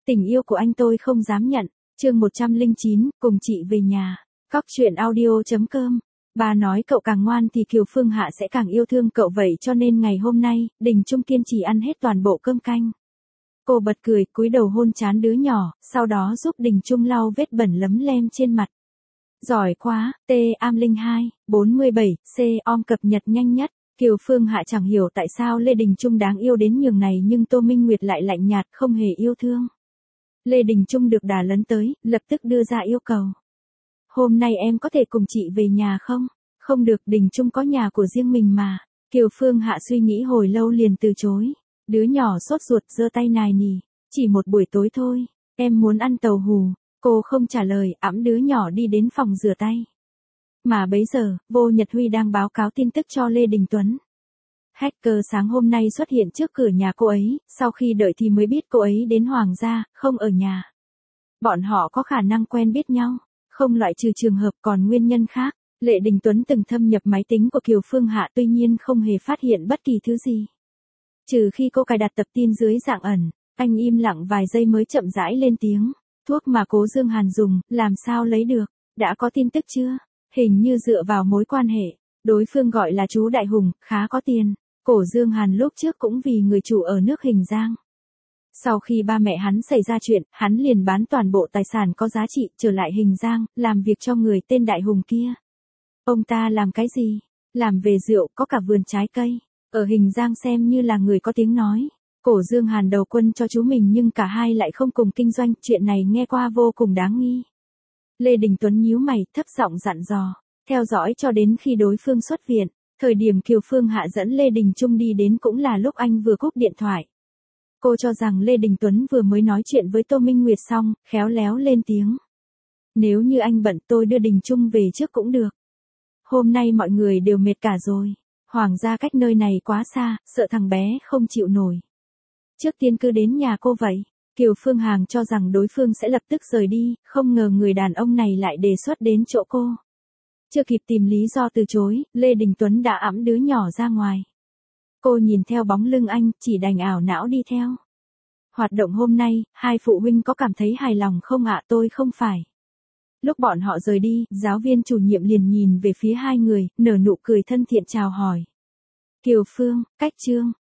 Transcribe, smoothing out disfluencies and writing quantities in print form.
Tình yêu của anh tôi không dám nhận. Chương 109, cùng chị về nhà. Cóc truyện audio.com. Bà nói cậu càng ngoan thì Kiều Phương Hạ sẽ càng yêu thương cậu, vậy cho nên ngày hôm nay, Đình Trung kiên trì ăn hết toàn bộ cơm canh. Cô bật cười, cúi đầu hôn trán đứa nhỏ, sau đó giúp Đình Trung lau vết bẩn lấm lem trên mặt. Giỏi quá, T-am02, 47, C-om cập nhật nhanh nhất. Kiều Phương Hạ chẳng hiểu tại sao Lê Đình Trung đáng yêu đến nhường này nhưng Tô Minh Nguyệt lại lạnh nhạt không hề yêu thương. Lê Đình Trung được đà lấn tới, lập tức đưa ra yêu cầu. Hôm nay em có thể cùng chị về nhà không? Không được, Đình Trung có nhà của riêng mình mà. Kiều Phương Hạ suy nghĩ hồi lâu liền từ chối. Đứa nhỏ sốt ruột giơ tay nài nỉ. Chỉ một buổi tối thôi, em muốn ăn tàu hù. Cô không trả lời, ẵm đứa nhỏ đi đến phòng rửa tay. Mà bấy giờ, Vô Nhật Huy đang báo cáo tin tức cho Lê Đình Tuấn. Hacker sáng hôm nay xuất hiện trước cửa nhà cô ấy, sau khi đợi thì mới biết cô ấy đến Hoàng gia, không ở nhà. Bọn họ có khả năng quen biết nhau, không loại trừ trường hợp còn nguyên nhân khác. Lê Đình Tuấn từng thâm nhập máy tính của Kiều Phương Hạ tuy nhiên không hề phát hiện bất kỳ thứ gì. Trừ khi cô cài đặt tập tin dưới dạng ẩn, anh im lặng vài giây mới chậm rãi lên tiếng. Thuốc mà Cố Dương Hàn dùng, làm sao lấy được? Đã có tin tức chưa? Hình như dựa vào mối quan hệ, đối phương gọi là chú Đại Hùng, khá có tiền. Cổ Dương Hàn lúc trước cũng vì người chủ ở nước Hình Giang. Sau khi ba mẹ hắn xảy ra chuyện, hắn liền bán toàn bộ tài sản có giá trị trở lại Hình Giang, làm việc cho người tên Đại Hùng kia. Ông ta làm cái gì? Làm về rượu, có cả vườn trái cây. Ở Hình Giang xem như là người có tiếng nói. Cổ Dương Hàn đầu quân cho chú mình nhưng cả hai lại không cùng kinh doanh, chuyện này nghe qua vô cùng đáng nghi. Lê Đình Tuấn nhíu mày, thấp giọng dặn dò, theo dõi cho đến khi đối phương xuất viện. Thời điểm Kiều Phương Hạ dẫn Lê Đình Trung đi đến cũng là lúc anh vừa cúp điện thoại. Cô cho rằng Lê Đình Tuấn vừa mới nói chuyện với Tô Minh Nguyệt xong, khéo léo lên tiếng. Nếu như anh bận tôi đưa Đình Trung về trước cũng được. Hôm nay mọi người đều mệt cả rồi. Hoàng gia cách nơi này quá xa, sợ thằng bé không chịu nổi. Trước tiên cứ đến nhà cô vậy. Kiều Phương Hằng cho rằng đối phương sẽ lập tức rời đi, không ngờ người đàn ông này lại đề xuất đến chỗ cô. Chưa kịp tìm lý do từ chối, Lê Đình Tuấn đã ẵm đứa nhỏ ra ngoài. Cô nhìn theo bóng lưng anh, chỉ đành ảo não đi theo. Hoạt động hôm nay, hai phụ huynh có cảm thấy hài lòng không ạ? Tôi không phải. Lúc bọn họ rời đi, giáo viên chủ nhiệm liền nhìn về phía hai người, nở nụ cười thân thiện chào hỏi. Kiều Phương, Cách Trương,